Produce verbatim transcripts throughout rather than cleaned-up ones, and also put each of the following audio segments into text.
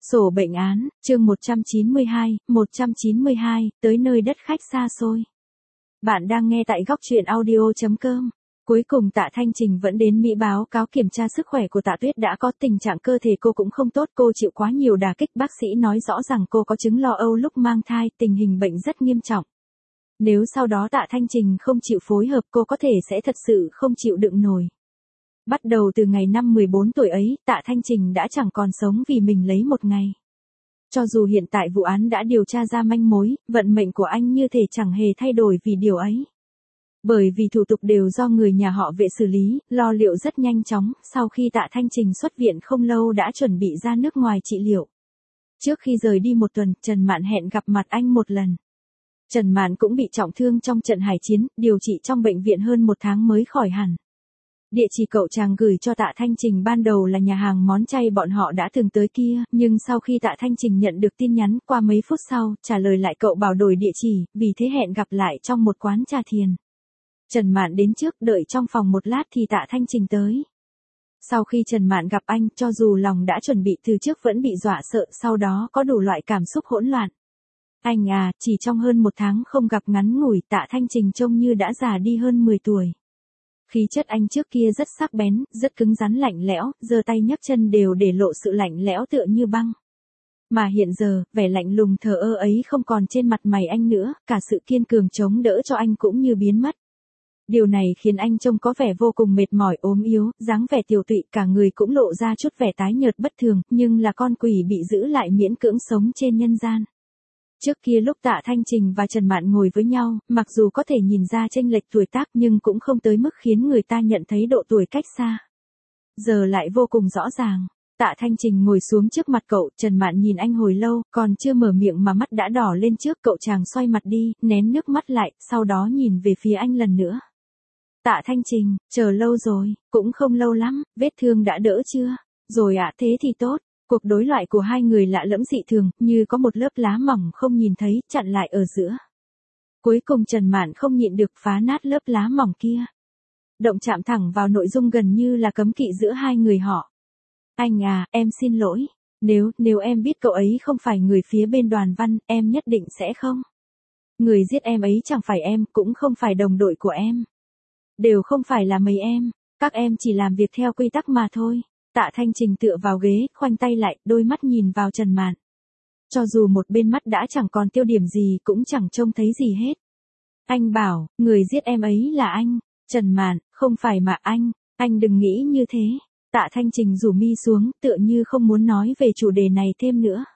Sổ bệnh án, chương một trăm chín mươi hai, một trăm chín mươi hai, tới nơi đất khách xa xôi. Bạn đang nghe tại góc truyện audio chấm com. Cuối cùng Tạ Thanh Trình vẫn đến Mỹ báo cáo kiểm tra sức khỏe của Tạ Tuyết đã có tình trạng cơ thể cô cũng không tốt, cô chịu quá nhiều đả kích, bác sĩ nói rõ rằng cô có chứng lo âu lúc mang thai, tình hình bệnh rất nghiêm trọng. Nếu sau đó Tạ Thanh Trình không chịu phối hợp cô có thể sẽ thật sự không chịu đựng nổi. Bắt đầu từ ngày năm mười bốn tuổi ấy, Tạ Thanh Trình đã chẳng còn sống vì mình lấy một ngày. Cho dù hiện tại vụ án đã điều tra ra manh mối, vận mệnh của anh như thể chẳng hề thay đổi vì điều ấy. Bởi vì thủ tục đều do người nhà họ Vệ xử lý, lo liệu rất nhanh chóng, sau khi Tạ Thanh Trình xuất viện không lâu đã chuẩn bị ra nước ngoài trị liệu. Trước khi rời đi một tuần, Trần Mạn hẹn gặp mặt anh một lần. Trần Mạn cũng bị trọng thương trong trận hải chiến, điều trị trong bệnh viện hơn một tháng mới khỏi hẳn. Địa chỉ cậu chàng gửi cho Tạ Thanh Trình ban đầu là nhà hàng món chay bọn họ đã từng tới kia, nhưng sau khi Tạ Thanh Trình nhận được tin nhắn qua mấy phút sau, trả lời lại cậu bảo đổi địa chỉ, vì thế hẹn gặp lại trong một quán trà thiền. Trần Mạn đến trước, đợi trong phòng một lát thì Tạ Thanh Trình tới. Sau khi Trần Mạn gặp anh, cho dù lòng đã chuẩn bị từ trước vẫn bị dọa sợ, sau đó có đủ loại cảm xúc hỗn loạn. Anh à, chỉ trong hơn một tháng không gặp ngắn ngủi, Tạ Thanh Trình trông như đã già đi hơn mười tuổi. Khí chất anh trước kia rất sắc bén, rất cứng rắn lạnh lẽo, giơ tay nhấc chân đều để lộ sự lạnh lẽo tựa như băng. Mà hiện giờ, vẻ lạnh lùng thờ ơ ấy không còn trên mặt mày anh nữa, cả sự kiên cường chống đỡ cho anh cũng như biến mất. Điều này khiến anh trông có vẻ vô cùng mệt mỏi, ốm yếu, dáng vẻ tiều tụy, cả người cũng lộ ra chút vẻ tái nhợt bất thường, nhưng là con quỷ bị giữ lại miễn cưỡng sống trên nhân gian. Trước kia lúc Tạ Thanh Trình và Trần Mạn ngồi với nhau, mặc dù có thể nhìn ra chênh lệch tuổi tác nhưng cũng không tới mức khiến người ta nhận thấy độ tuổi cách xa. Giờ lại vô cùng rõ ràng. Tạ Thanh Trình ngồi xuống trước mặt cậu, Trần Mạn nhìn anh hồi lâu, còn chưa mở miệng mà mắt đã đỏ lên trước, cậu chàng xoay mặt đi, nén nước mắt lại, sau đó nhìn về phía anh lần nữa. Tạ Thanh Trình, chờ lâu rồi, cũng không lâu lắm, vết thương đã đỡ chưa? Rồi ạ, à, thế thì tốt. Cuộc đối thoại của hai người lạ lẫm dị thường, như có một lớp lá mỏng không nhìn thấy, chặn lại ở giữa. Cuối cùng Trần Mạn không nhịn được phá nát lớp lá mỏng kia. Động chạm thẳng vào nội dung gần như là cấm kỵ giữa hai người họ. Anh à, em xin lỗi. Nếu, nếu em biết cậu ấy không phải người phía bên Đoàn Văn, em nhất định sẽ không. Người giết em ấy chẳng phải em, cũng không phải đồng đội của em. Đều không phải là mấy em, các em chỉ làm việc theo quy tắc mà thôi. Tạ Thanh Trình tựa vào ghế, khoanh tay lại, đôi mắt nhìn vào Trần Mạn. Cho dù một bên mắt đã chẳng còn tiêu điểm gì cũng chẳng trông thấy gì hết. Anh bảo, người giết em ấy là anh. Trần Mạn, không phải mà anh, anh đừng nghĩ như thế. Tạ Thanh Trình rủ mi xuống, tựa như không muốn nói về chủ đề này thêm nữa.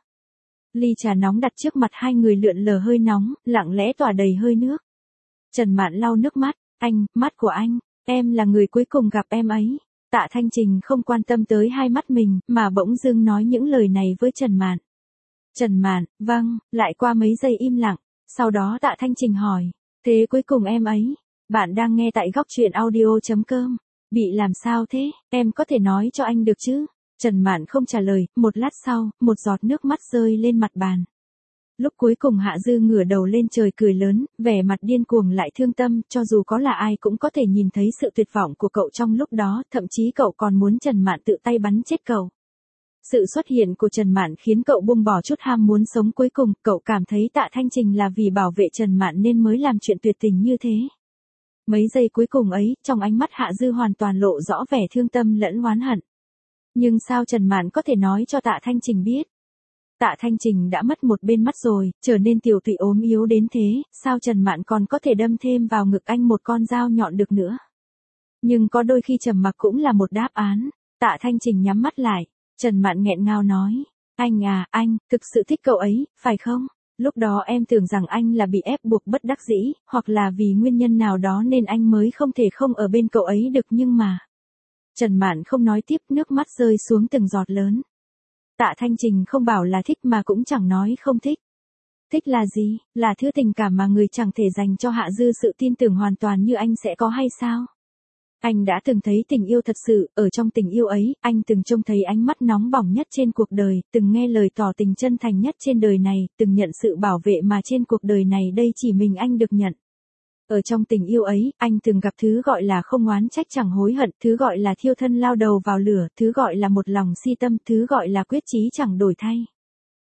Ly trà nóng đặt trước mặt hai người lượn lờ hơi nóng, lặng lẽ tỏa đầy hơi nước. Trần Mạn lau nước mắt, anh, mắt của anh, em là người cuối cùng gặp em ấy. Tạ Thanh Trình không quan tâm tới hai mắt mình, mà bỗng dưng nói những lời này với Trần Mạn. Trần Mạn, vâng, lại qua mấy giây im lặng, sau đó Tạ Thanh Trình hỏi, thế cuối cùng em ấy, bạn đang nghe tại góc truyện audio chấm com, bị làm sao thế, em có thể nói cho anh được chứ? Trần Mạn không trả lời, một lát sau, một giọt nước mắt rơi lên mặt bàn. Lúc cuối cùng Hạ Dư ngửa đầu lên trời cười lớn, vẻ mặt điên cuồng lại thương tâm, cho dù có là ai cũng có thể nhìn thấy sự tuyệt vọng của cậu trong lúc đó, thậm chí cậu còn muốn Trần Mạn tự tay bắn chết cậu. Sự xuất hiện của Trần Mạn khiến cậu buông bỏ chút ham muốn sống cuối cùng, cậu cảm thấy Tạ Thanh Trình là vì bảo vệ Trần Mạn nên mới làm chuyện tuyệt tình như thế. Mấy giây cuối cùng ấy, trong ánh mắt Hạ Dư hoàn toàn lộ rõ vẻ thương tâm lẫn oán hận. Nhưng sao Trần Mạn có thể nói cho Tạ Thanh Trình biết? Tạ Thanh Trình đã mất một bên mắt rồi, trở nên tiều tụy ốm yếu đến thế, sao Trần Mạn còn có thể đâm thêm vào ngực anh một con dao nhọn được nữa? Nhưng có đôi khi trầm mặc cũng là một đáp án. Tạ Thanh Trình nhắm mắt lại, Trần Mạn nghẹn ngào nói, anh à, anh, thực sự thích cậu ấy, phải không? Lúc đó em tưởng rằng anh là bị ép buộc bất đắc dĩ, hoặc là vì nguyên nhân nào đó nên anh mới không thể không ở bên cậu ấy được nhưng mà... Trần Mạn không nói tiếp, nước mắt rơi xuống từng giọt lớn. Tạ Thanh Trình không bảo là thích mà cũng chẳng nói không thích. Thích là gì? Là thứ tình cảm mà người chẳng thể dành cho Hạ Dư sự tin tưởng hoàn toàn như anh sẽ có hay sao? Anh đã từng thấy tình yêu thật sự, ở trong tình yêu ấy, anh từng trông thấy ánh mắt nóng bỏng nhất trên cuộc đời, từng nghe lời tỏ tình chân thành nhất trên đời này, từng nhận sự bảo vệ mà trên cuộc đời này đây chỉ mình anh được nhận. Ở trong tình yêu ấy, anh từng gặp thứ gọi là không oán trách chẳng hối hận, thứ gọi là thiêu thân lao đầu vào lửa, thứ gọi là một lòng si tâm, thứ gọi là quyết chí chẳng đổi thay.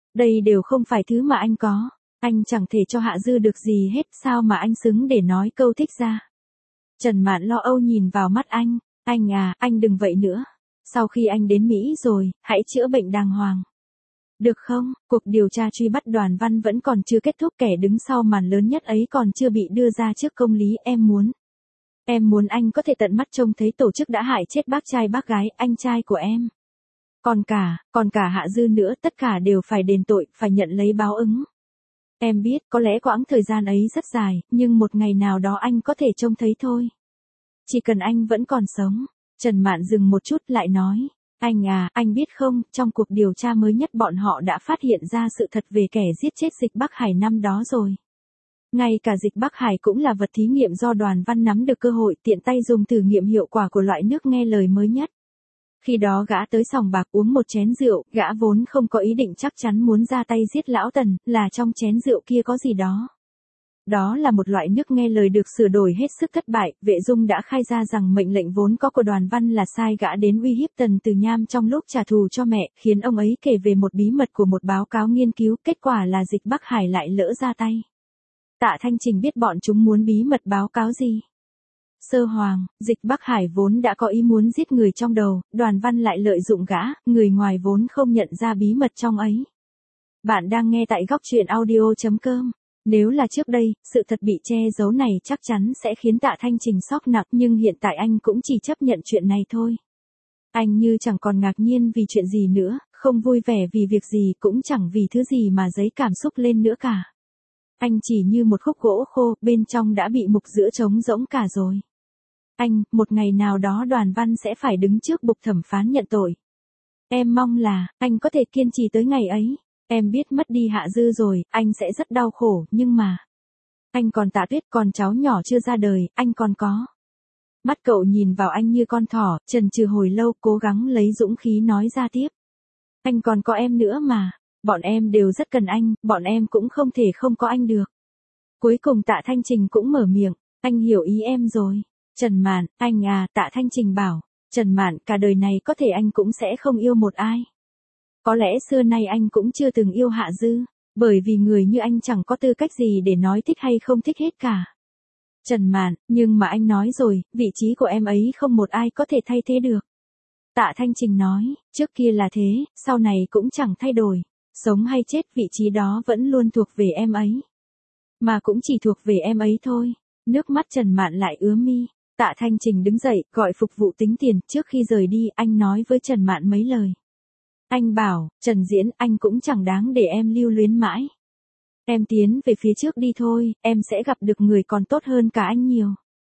Đây đều không phải thứ mà anh có. Anh chẳng thể cho Hạ Dư được gì hết, sao mà anh xứng để nói câu thích ra. Trần Mạn lo âu nhìn vào mắt anh. Anh à, anh đừng vậy nữa. Sau khi anh đến Mỹ rồi, hãy chữa bệnh đàng hoàng. Được không? Cuộc điều tra truy bắt Đoàn Văn vẫn còn chưa kết thúc, kẻ đứng sau màn lớn nhất ấy còn chưa bị đưa ra trước công lý. Em muốn. Em muốn anh có thể tận mắt trông thấy tổ chức đã hại chết bác trai bác gái, anh trai của em. Còn cả, còn cả Hạ Dư nữa, tất cả đều phải đền tội, phải nhận lấy báo ứng. Em biết, có lẽ quãng thời gian ấy rất dài, nhưng một ngày nào đó anh có thể trông thấy thôi. Chỉ cần anh vẫn còn sống. Trần Mạn dừng một chút lại nói. Anh à, anh biết không, trong cuộc điều tra mới nhất bọn họ đã phát hiện ra sự thật về kẻ giết chết Dịch Bắc Hải năm đó rồi. Ngay cả Dịch Bắc Hải cũng là vật thí nghiệm do Đoàn Văn nắm được cơ hội tiện tay dùng thử nghiệm hiệu quả của loại nước nghe lời mới nhất. Khi đó gã tới sòng bạc uống một chén rượu, gã vốn không có ý định chắc chắn muốn ra tay giết lão Tần, là trong chén rượu kia có gì đó. Đó là một loại nước nghe lời được sửa đổi hết sức thất bại, Vệ Dung đã khai ra rằng mệnh lệnh vốn có của Đoàn Văn là sai, gã đến uy hiếp Tần Từ Nham trong lúc trả thù cho mẹ, khiến ông ấy kể về một bí mật của một báo cáo nghiên cứu, kết quả là Dịch Bắc Hải lại lỡ ra tay. Tạ Thanh Trình biết bọn chúng muốn bí mật báo cáo gì. Sơ Hoàng, Dịch Bắc Hải vốn đã có ý muốn giết người trong đầu, Đoàn Văn lại lợi dụng gã, người ngoài vốn không nhận ra bí mật trong ấy. Bạn đang nghe tại góc truyện audio chấm com. Nếu là trước đây, sự thật bị che giấu này chắc chắn sẽ khiến Tạ Thanh Trình sốc nặng, nhưng hiện tại anh cũng chỉ chấp nhận chuyện này thôi. Anh như chẳng còn ngạc nhiên vì chuyện gì nữa, không vui vẻ vì việc gì, cũng chẳng vì thứ gì mà dấy cảm xúc lên nữa cả. Anh chỉ như một khúc gỗ khô, bên trong đã bị mục giữa trống rỗng cả rồi. Anh, một ngày nào đó Đoàn Văn sẽ phải đứng trước bục thẩm phán nhận tội. Em mong là, anh có thể kiên trì tới ngày ấy. Em biết mất đi Hạ Dư rồi, anh sẽ rất đau khổ, nhưng mà... Anh còn Tạ Tuyết, còn cháu nhỏ chưa ra đời, anh còn có. Mắt cậu nhìn vào anh như con thỏ, chần chừ hồi lâu, cố gắng lấy dũng khí nói ra tiếp. Anh còn có em nữa mà, bọn em đều rất cần anh, bọn em cũng không thể không có anh được. Cuối cùng Tạ Thanh Trình cũng mở miệng, anh hiểu ý em rồi. Trần Mạn, anh à, Tạ Thanh Trình bảo. Trần Mạn, cả đời này có thể anh cũng sẽ không yêu một ai. Có lẽ xưa nay anh cũng chưa từng yêu Hạ Dư, bởi vì người như anh chẳng có tư cách gì để nói thích hay không thích hết cả. Trần Mạn, nhưng mà anh nói rồi, vị trí của em ấy không một ai có thể thay thế được. Tạ Thanh Trình nói, trước kia là thế, sau này cũng chẳng thay đổi. Sống hay chết vị trí đó vẫn luôn thuộc về em ấy. Mà cũng chỉ thuộc về em ấy thôi. Nước mắt Trần Mạn lại ứa mi. Tạ Thanh Trình đứng dậy, gọi phục vụ tính tiền, trước khi rời đi, anh nói với Trần Mạn mấy lời. Anh bảo, Trần Diễn, anh cũng chẳng đáng để em lưu luyến mãi. Em tiến về phía trước đi thôi, em sẽ gặp được người còn tốt hơn cả anh nhiều.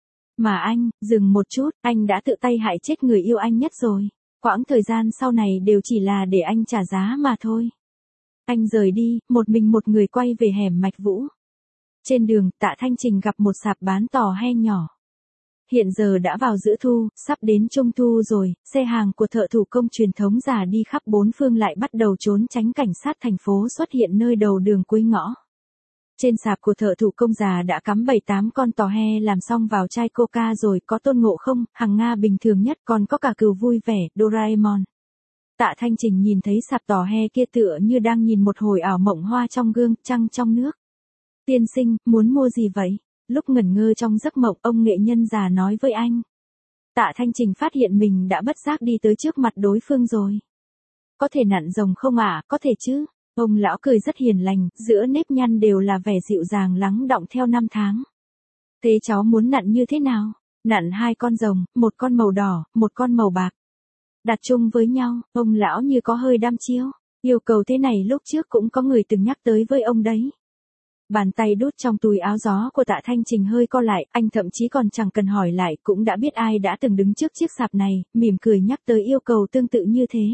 Mà anh, dừng một chút, anh đã tự tay hại chết người yêu anh nhất rồi. Quãng thời gian sau này đều chỉ là để anh trả giá mà thôi. Anh rời đi, một mình một người quay về hẻm Mạch Vũ. Trên đường, Tạ Thanh Trình gặp một sạp bán tò he nhỏ. Hiện giờ đã vào giữa thu, sắp đến trung thu rồi, xe hàng của thợ thủ công truyền thống già đi khắp bốn phương lại bắt đầu trốn tránh cảnh sát thành phố xuất hiện nơi đầu đường cuối ngõ. Trên sạp của thợ thủ công già đã cắm bảy tám con tò he làm xong vào chai coca rồi, có Tôn Ngộ Không, Hằng Nga bình thường nhất, còn có cả Cừu vui vẻ, Doraemon. Tạ Thanh Trình nhìn thấy sạp tò he kia tựa như đang nhìn một hồi ảo mộng hoa trong gương, trăng trong nước. Tiên sinh, muốn mua gì vậy? Lúc ngẩn ngơ trong giấc mộng, ông nghệ nhân già nói với anh. Tạ Thanh Trình phát hiện mình đã bất giác đi tới trước mặt đối phương rồi. Có thể nặn rồng không ạ? À? Có thể chứ. Ông lão cười rất hiền lành, giữa nếp nhăn đều là vẻ dịu dàng lắng đọng theo năm tháng. Thế cháu muốn nặn như thế nào? Nặn hai con rồng, một con màu đỏ, một con màu bạc. Đặt chung với nhau, ông lão như có hơi đăm chiêu. Yêu cầu thế này lúc trước cũng có người từng nhắc tới với ông đấy. Bàn tay đút trong túi áo gió của Tạ Thanh Trình hơi co lại, anh thậm chí còn chẳng cần hỏi lại cũng đã biết ai đã từng đứng trước chiếc sạp này, mỉm cười nhắc tới yêu cầu tương tự như thế.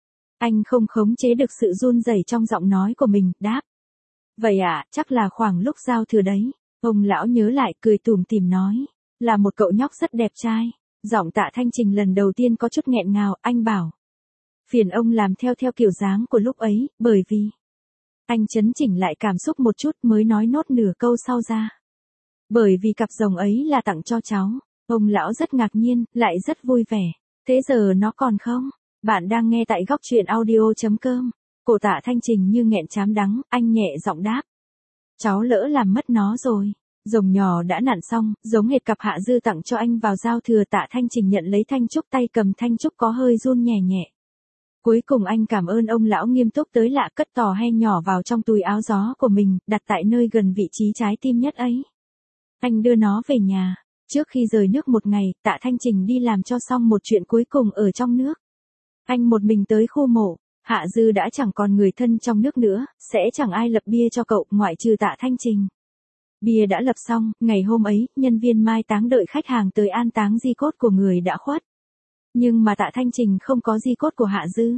Anh không khống chế được sự run rẩy trong giọng nói của mình, đáp. Vậy ạ, à, chắc là khoảng lúc giao thừa đấy. Ông lão nhớ lại, cười tủm tỉm nói. Là một cậu nhóc rất đẹp trai. Giọng Tạ Thanh Trình lần đầu tiên có chút nghẹn ngào, anh bảo. Phiền ông làm theo theo kiểu dáng của lúc ấy, bởi vì... Anh chấn chỉnh lại cảm xúc một chút mới nói nốt nửa câu sau ra. Bởi vì cặp rồng ấy là tặng cho cháu. Ông lão rất ngạc nhiên, lại rất vui vẻ. Thế giờ nó còn không? Bạn đang nghe tại góc truyện audio chấm com. Cổ Tạ Thanh Trình như nghẹn chám đắng, anh nhẹ giọng đáp. Cháu lỡ làm mất nó rồi. Rồng nhỏ đã nặn xong, giống hệt cặp Hạ Dư tặng cho anh vào giao thừa. Tạ Thanh Trình nhận lấy thanh trúc, tay cầm thanh trúc có hơi run nhẹ nhẹ. Cuối cùng anh cảm ơn ông lão nghiêm túc tới lạ, cất tò he nhỏ vào trong túi áo gió của mình, đặt tại nơi gần vị trí trái tim nhất ấy. Anh đưa nó về nhà. Trước khi rời nước một ngày, Tạ Thanh Trình đi làm cho xong một chuyện cuối cùng ở trong nước. Anh một mình tới khu mộ. Hạ Dư đã chẳng còn người thân trong nước nữa, sẽ chẳng ai lập bia cho cậu ngoại trừ Tạ Thanh Trình. Bia đã lập xong, ngày hôm ấy, nhân viên mai táng đợi khách hàng tới an táng di cốt của người đã khuất. Nhưng mà Tạ Thanh Trình không có di cốt của Hạ Dư.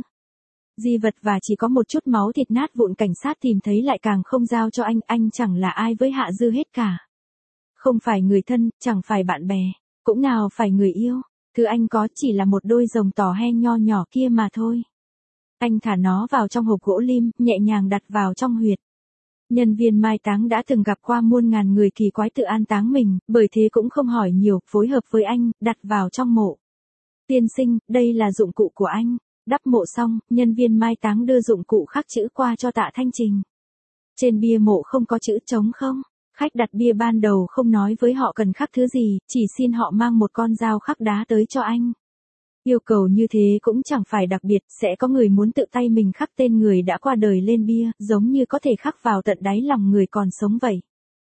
Di vật và chỉ có một chút máu thịt nát vụn, cảnh sát tìm thấy lại càng không giao cho anh, anh chẳng là ai với Hạ Dư hết cả. Không phải người thân, chẳng phải bạn bè, cũng nào phải người yêu, thứ anh có chỉ là một đôi rồng tò he nho nhỏ kia mà thôi. Anh thả nó vào trong hộp gỗ lim, nhẹ nhàng đặt vào trong huyệt. Nhân viên mai táng đã từng gặp qua muôn ngàn người kỳ quái tự an táng mình, bởi thế cũng không hỏi nhiều, phối hợp với anh, đặt vào trong mộ. Tiên sinh, đây là dụng cụ của anh. Đắp mộ xong, nhân viên mai táng đưa dụng cụ khắc chữ qua cho Tạ Thanh Trình. Trên bia mộ không có chữ trống không. Khách đặt bia ban đầu không nói với họ cần khắc thứ gì, chỉ xin họ mang một con dao khắc đá tới cho anh. Yêu cầu như thế cũng chẳng phải đặc biệt, sẽ có người muốn tự tay mình khắc tên người đã qua đời lên bia, giống như có thể khắc vào tận đáy lòng người còn sống vậy.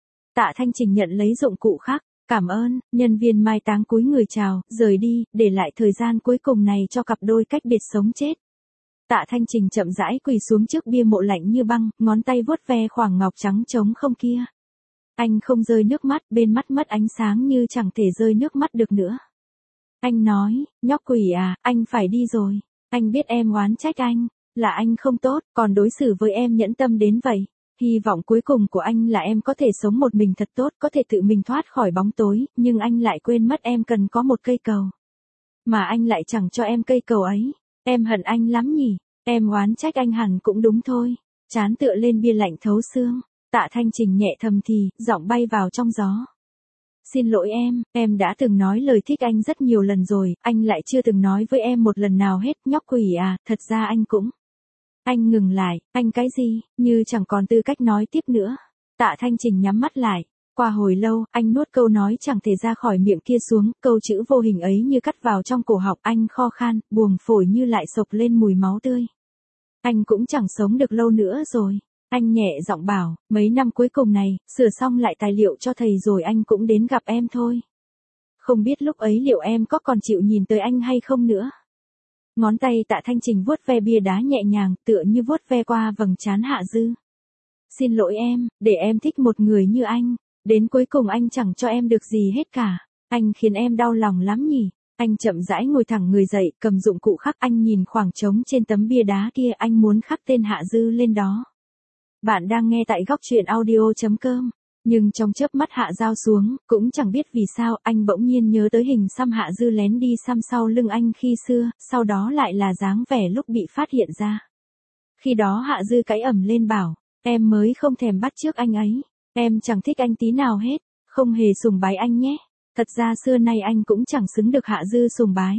Tạ Thanh Trình nhận lấy dụng cụ khắc, cảm ơn, nhân viên mai táng cúi người chào, rời đi, để lại thời gian cuối cùng này cho cặp đôi cách biệt sống chết. Tạ Thanh Trình chậm rãi quỳ xuống trước bia mộ lạnh như băng, ngón tay vuốt ve khoảng ngọc trắng trống không kia. Anh không rơi nước mắt, bên mắt mất ánh sáng như chẳng thể rơi nước mắt được nữa. Anh nói, nhóc quỷ à, anh phải đi rồi. Anh biết em oán trách anh, là anh không tốt, còn đối xử với em nhẫn tâm đến vậy. Hy vọng cuối cùng của anh là em có thể sống một mình thật tốt, có thể tự mình thoát khỏi bóng tối, nhưng anh lại quên mất em cần có một cây cầu. Mà anh lại chẳng cho em cây cầu ấy. Em hận anh lắm nhỉ, em oán trách anh hẳn cũng đúng thôi. Chán tựa lên bia lạnh thấu xương. Tạ Thanh Trình nhẹ thầm thì, giọng bay vào trong gió. Xin lỗi em, em đã từng nói lời thích anh rất nhiều lần rồi, anh lại chưa từng nói với em một lần nào hết, nhóc quỷ à, thật ra anh cũng. Anh ngừng lại, anh cái gì, như chẳng còn tư cách nói tiếp nữa. Tạ Thanh Trình nhắm mắt lại. Qua hồi lâu, anh nuốt câu nói chẳng thể ra khỏi miệng kia xuống, câu chữ vô hình ấy như cắt vào trong cổ họng, anh kho khan, buồng phổi như lại sộc lên mùi máu tươi. Anh cũng chẳng sống được lâu nữa rồi. Anh nhẹ giọng bảo, mấy năm cuối cùng này, sửa xong lại tài liệu cho thầy rồi anh cũng đến gặp em thôi. Không biết lúc ấy liệu em có còn chịu nhìn tới anh hay không nữa. Ngón tay Tạ Thanh Trình vuốt ve bia đá nhẹ nhàng, tựa như vuốt ve qua vầng trán Hạ Dư. Xin lỗi em, để em thích một người như anh, đến cuối cùng anh chẳng cho em được gì hết cả. Anh khiến em đau lòng lắm nhỉ. Anh chậm rãi ngồi thẳng người dậy, cầm dụng cụ khắc, anh nhìn khoảng trống trên tấm bia đá kia, anh muốn khắc tên Hạ Dư lên đó. Bạn đang nghe tại góc truyện audio chấm com. Nhưng trong chớp mắt hạ dao xuống, cũng chẳng biết vì sao, anh bỗng nhiên nhớ tới hình xăm Hạ Dư lén đi xăm sau lưng anh khi xưa, sau đó lại là dáng vẻ lúc bị phát hiện ra. Khi đó Hạ Dư cãi ầm lên bảo, em mới không thèm bắt chước anh ấy, em chẳng thích anh tí nào hết, không hề sùng bái anh nhé. Thật ra xưa nay anh cũng chẳng xứng được Hạ Dư sùng bái.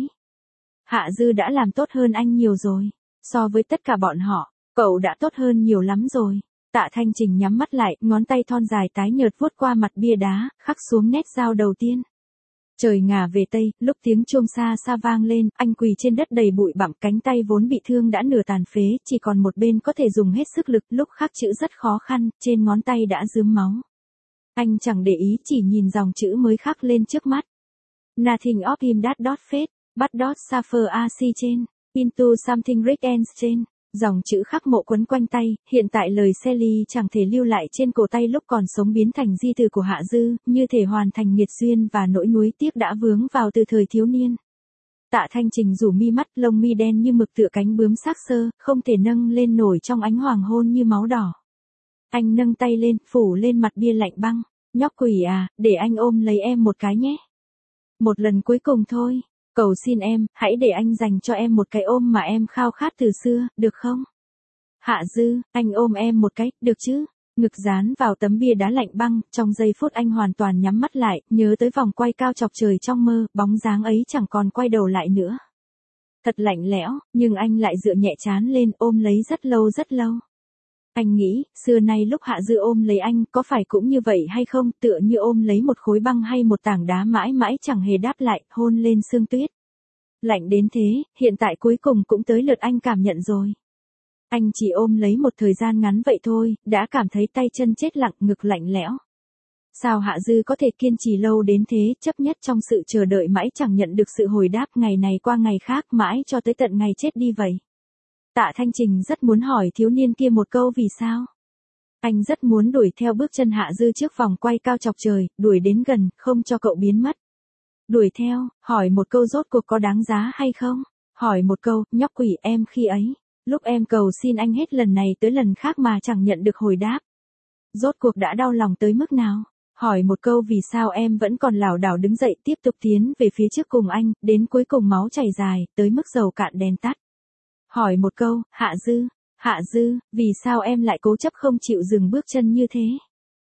Hạ Dư đã làm tốt hơn anh nhiều rồi, so với tất cả bọn họ, cậu đã tốt hơn nhiều lắm rồi. Tạ Thanh Trình nhắm mắt lại, ngón tay thon dài tái nhợt vuốt qua mặt bia đá, khắc xuống nét dao đầu tiên. Trời ngả về tây, lúc tiếng chuông xa xa vang lên, anh quỳ trên đất đầy bụi bặm, cánh tay vốn bị thương đã nửa tàn phế, chỉ còn một bên có thể dùng hết sức lực, lúc khắc chữ rất khó khăn, trên ngón tay đã rướm máu. Anh chẳng để ý, chỉ nhìn dòng chữ mới khắc lên trước mắt. Nothing of him that dot fade, but dot suffer a sea trên, into something rich and trên. Dòng chữ khắc mộ quấn quanh tay, hiện tại lời Sally chẳng thể lưu lại trên cổ tay lúc còn sống biến thành di từ của Hạ Dư, như thể hoàn thành nghiệt duyên và nỗi nuối tiếc đã vướng vào từ thời thiếu niên. Tạ Thanh Trình rủ mi mắt, lông mi đen như mực tựa cánh bướm xác xơ, không thể nâng lên nổi trong ánh hoàng hôn như máu đỏ. Anh nâng tay lên, phủ lên mặt bia lạnh băng, nhóc quỷ à, để anh ôm lấy em một cái nhé. Một lần cuối cùng thôi. Cầu xin em, hãy để anh dành cho em một cái ôm mà em khao khát từ xưa, được không? Hạ Dư, anh ôm em một cái, được chứ? Ngực dán vào tấm bia đá lạnh băng, trong giây phút anh hoàn toàn nhắm mắt lại, nhớ tới vòng quay cao chọc trời trong mơ, bóng dáng ấy chẳng còn quay đầu lại nữa. Thật lạnh lẽo, nhưng anh lại dựa nhẹ trán lên ôm lấy rất lâu rất lâu. Anh nghĩ, xưa nay lúc Hạ Dư ôm lấy anh có phải cũng như vậy hay không, tựa như ôm lấy một khối băng hay một tảng đá mãi mãi chẳng hề đáp lại, hôn lên sương tuyết. Lạnh đến thế, hiện tại cuối cùng cũng tới lượt anh cảm nhận rồi. Anh chỉ ôm lấy một thời gian ngắn vậy thôi, đã cảm thấy tay chân chết lặng, ngực lạnh lẽo. Sao Hạ Dư có thể kiên trì lâu đến thế, chấp nhất trong sự chờ đợi mãi chẳng nhận được sự hồi đáp, ngày này qua ngày khác mãi cho tới tận ngày chết đi vậy. Tạ Thanh Trình rất muốn hỏi thiếu niên kia một câu vì sao. Anh rất muốn đuổi theo bước chân Hạ Dư trước vòng quay cao chọc trời, đuổi đến gần, không cho cậu biến mất. Đuổi theo, hỏi một câu rốt cuộc có đáng giá hay không? Hỏi một câu, nhóc quỷ em khi ấy, lúc em cầu xin anh hết lần này tới lần khác mà chẳng nhận được hồi đáp. Rốt cuộc đã đau lòng tới mức nào? Hỏi một câu vì sao em vẫn còn lảo đảo đứng dậy tiếp tục tiến về phía trước cùng anh, đến cuối cùng máu chảy dài, tới mức dầu cạn đèn tắt. Hỏi một câu, Hạ Dư, Hạ Dư, vì sao em lại cố chấp không chịu dừng bước chân như thế?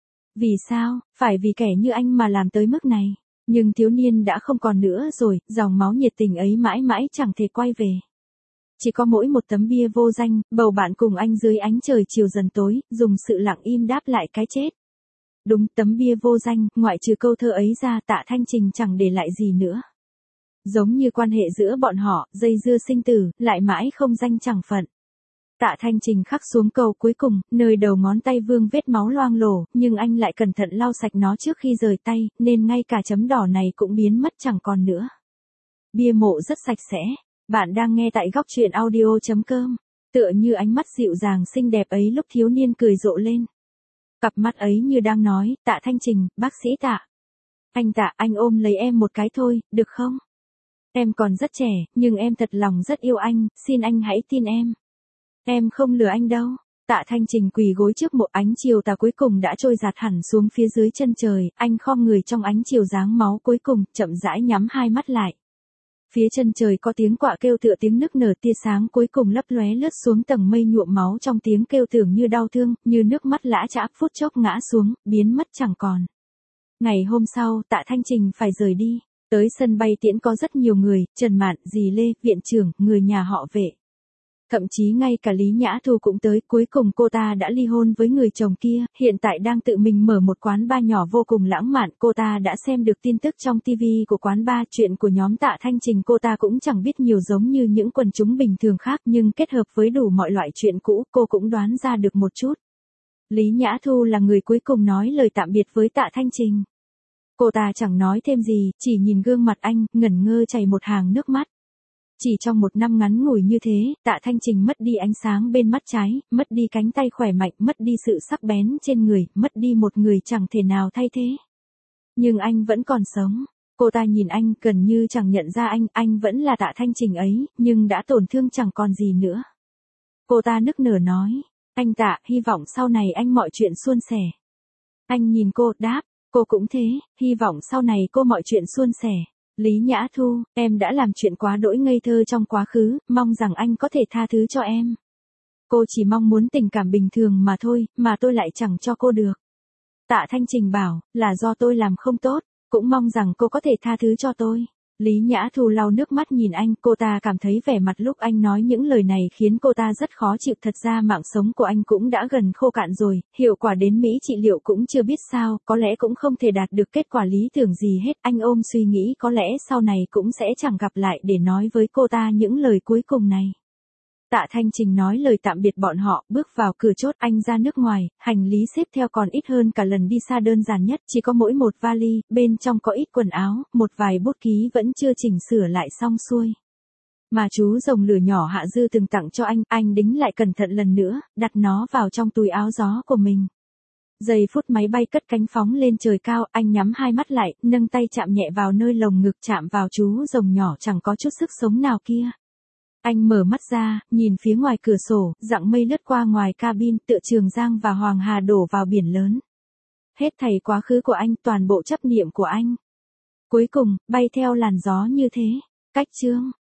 Vì sao, phải vì kẻ như anh mà làm tới mức này? Nhưng thiếu niên đã không còn nữa rồi, dòng máu nhiệt tình ấy mãi mãi chẳng thể quay về. Chỉ có mỗi một tấm bia vô danh, bầu bạn cùng anh dưới ánh trời chiều dần tối, dùng sự lặng im đáp lại cái chết. Đúng, tấm bia vô danh, ngoại trừ câu thơ ấy ra Tạ Thanh Trình chẳng để lại gì nữa. Giống như quan hệ giữa bọn họ, dây dưa sinh tử, lại mãi không danh chẳng phận. Tạ Thanh Trình khắc xuống câu cuối cùng, nơi đầu ngón tay vương vết máu loang lổ, nhưng anh lại cẩn thận lau sạch nó trước khi rời tay, nên ngay cả chấm đỏ này cũng biến mất chẳng còn nữa. Bia mộ rất sạch sẽ. Bạn đang nghe tại góc truyện audio chấm com. Tựa như ánh mắt dịu dàng xinh đẹp ấy lúc thiếu niên cười rộ lên. Cặp mắt ấy như đang nói, Tạ Thanh Trình, bác sĩ Tạ. Anh Tạ, anh ôm lấy em một cái thôi, được không? Em còn rất trẻ, nhưng em thật lòng rất yêu anh, xin anh hãy tin em. Em không lừa anh đâu. Tạ Thanh Trình quỳ gối trước một ánh chiều tà cuối cùng đã trôi giạt hẳn xuống phía dưới chân trời, anh khom người trong ánh chiều dáng máu cuối cùng, chậm rãi nhắm hai mắt lại. Phía chân trời có tiếng quạ kêu tựa tiếng nức nở, tia sáng cuối cùng lấp lóe lướt xuống tầng mây nhuộm máu trong tiếng kêu tưởng như đau thương, như nước mắt lã chã phút chốc ngã xuống, biến mất chẳng còn. Ngày hôm sau, Tạ Thanh Trình phải rời đi. Tới sân bay tiễn có rất nhiều người, Trần Mạn, dì Lê, viện trưởng, người nhà họ Vệ. Thậm chí ngay cả Lý Nhã Thu cũng tới, cuối cùng cô ta đã ly hôn với người chồng kia, hiện tại đang tự mình mở một quán bar nhỏ vô cùng lãng mạn. Cô ta đã xem được tin tức trong ti vi của quán bar, chuyện của nhóm Tạ Thanh Trình cô ta cũng chẳng biết nhiều giống như những quần chúng bình thường khác, nhưng kết hợp với đủ mọi loại chuyện cũ, cô cũng đoán ra được một chút. Lý Nhã Thu là người cuối cùng nói lời tạm biệt với Tạ Thanh Trình. Cô ta chẳng nói thêm gì, chỉ nhìn gương mặt anh, ngẩn ngơ chảy một hàng nước mắt. Chỉ trong một năm ngắn ngủi như thế, Tạ Thanh Trình mất đi ánh sáng bên mắt trái, mất đi cánh tay khỏe mạnh, mất đi sự sắc bén trên người, mất đi một người chẳng thể nào thay thế. Nhưng anh vẫn còn sống. Cô ta nhìn anh, gần như chẳng nhận ra anh, anh vẫn là Tạ Thanh Trình ấy, nhưng đã tổn thương chẳng còn gì nữa. Cô ta nức nở nói, anh Tạ, hy vọng sau này anh mọi chuyện suôn sẻ. Anh nhìn cô, đáp, cô cũng thế, hy vọng sau này cô mọi chuyện suôn sẻ. Lý Nhã Thu, em đã làm chuyện quá đỗi ngây thơ trong quá khứ, mong rằng anh có thể tha thứ cho em. Cô chỉ mong muốn tình cảm bình thường mà thôi, mà tôi lại chẳng cho cô được. Tạ Thanh Trình bảo, là do tôi làm không tốt, cũng mong rằng cô có thể tha thứ cho tôi. Lý Nhã Thu lau nước mắt nhìn anh, cô ta cảm thấy vẻ mặt lúc anh nói những lời này khiến cô ta rất khó chịu. Thật ra mạng sống của anh cũng đã gần khô cạn rồi, hiệu quả đến Mỹ trị liệu cũng chưa biết sao, có lẽ cũng không thể đạt được kết quả lý tưởng gì hết. Anh ôm suy nghĩ có lẽ sau này cũng sẽ chẳng gặp lại để nói với cô ta những lời cuối cùng này. Tạ Thanh Trình nói lời tạm biệt bọn họ, bước vào cửa chốt, anh ra nước ngoài, hành lý xếp theo còn ít hơn cả lần đi xa đơn giản nhất, chỉ có mỗi một vali, bên trong có ít quần áo, một vài bút ký vẫn chưa chỉnh sửa lại xong xuôi. Mà chú rồng lửa nhỏ Hạ Dư từng tặng cho anh, anh đính lại cẩn thận lần nữa, đặt nó vào trong túi áo gió của mình. Giây phút máy bay cất cánh phóng lên trời cao, anh nhắm hai mắt lại, nâng tay chạm nhẹ vào nơi lồng ngực, chạm vào chú rồng nhỏ chẳng có chút sức sống nào kia. Anh mở mắt ra, nhìn phía ngoài cửa sổ, dặng mây lướt qua ngoài cabin, tựa Trường Giang và Hoàng Hà đổ vào biển lớn. Hết thảy quá khứ của anh, toàn bộ chấp niệm của anh. Cuối cùng, bay theo làn gió như thế. Cách chương.